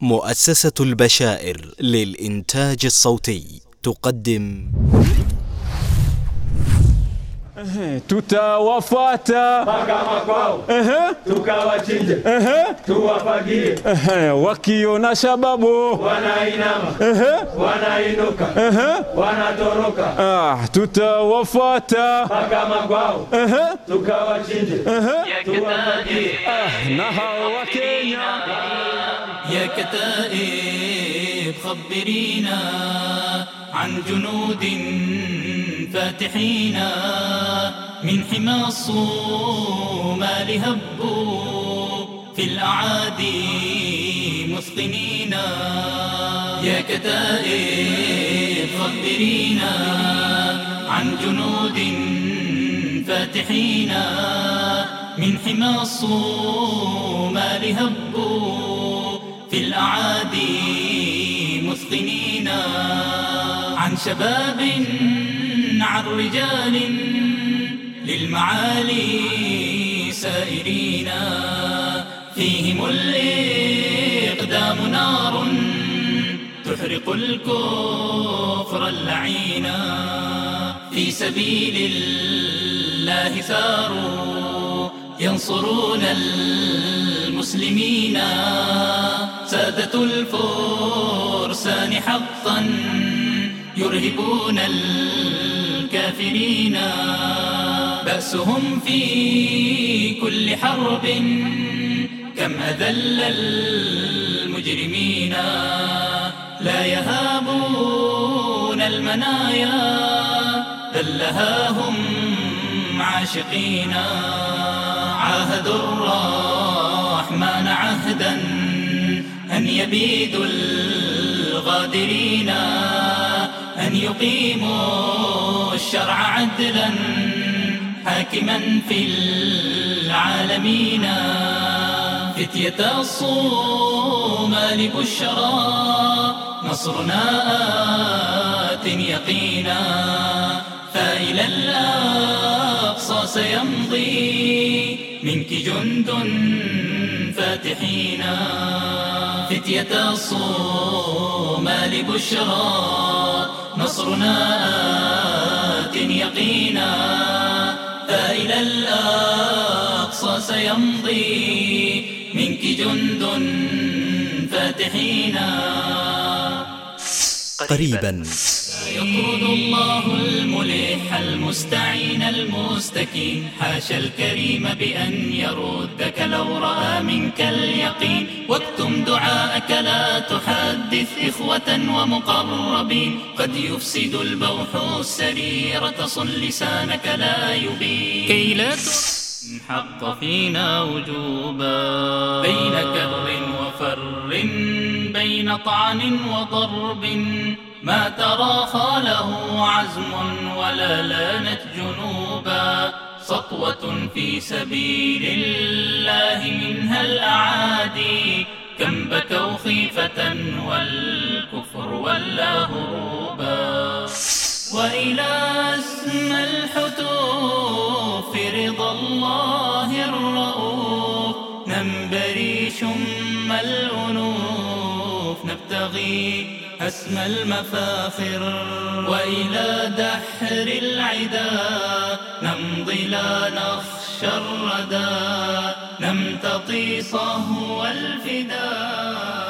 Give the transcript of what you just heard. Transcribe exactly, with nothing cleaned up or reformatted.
مؤسسة البشائر للإنتاج الصوتي تقدم Tutawafata mpaka makwao, ehe, tukawachinje, ehe, tuwafagie. ehe, wakiona shababu Wanainama, ehe, wanainuka, ehe, wanatoroka. ah, tutawafata Mpaka makwao, ehe, tukawachinje, ehe, tuwafagie. ah, na hao wa Kenya يا كتائب خبرينا عن جنود فاتحين من حمى الصومال هبوا في الأعادي مثقنين. يا كتائب خبرينا عن جنود فاتحين من حمى الصومال هبوا في الأعادي مثقنين. عن شباب عن رجال للمعالي سائرين فيهم الإقدام نار تحرق الكفر اللعين. في سبيل الله ثاروا ينصرون المسلمين. سادة الفرسان حقا يرهبون الكافرين. بأسهم في كل حرب كم أذل المجرمين. لا يهابون المنايا بل لهاهم عاشقين. عاهدوا الرحمن عهدا أن يبيدوا الغادرين. أن يقيموا الشرع عدلا حاكما في العالمين. فتية الصومال بشرى نصرنا آت يقينا. فإلى الأقصى سيمضي منك جند فاتحين. فتية الصومال بشرى نصرنا آت يقينا. فإلى الأقصى سيمضي منك جند فاتحين. قريبا يطرد الله الملح المستعين المستكين. حاشا الكريم بأن يردك لو رأى منك اليقين. واكتم دعاءك لا تحدث إخوة ومقربين. قد يفسد البوح السريرة صن لسانك لا يبين. كي لا حق فينا وجوبا بين كر وفر بين طعن وضرب. ما تراخى له عزم ولا لانت جنوبا. سطوة في سبيل الله منها الأعادي. كم بكوا خيفة والكفر ولا هروبا. وإلى اسم الحتوف رضا الله الرؤوف. ننبري شم الأنوف نبتغي أسمى المفاخر. وإلى دحر العدا نمضي لا نخشى الردى. نمتطي صهو الفدا.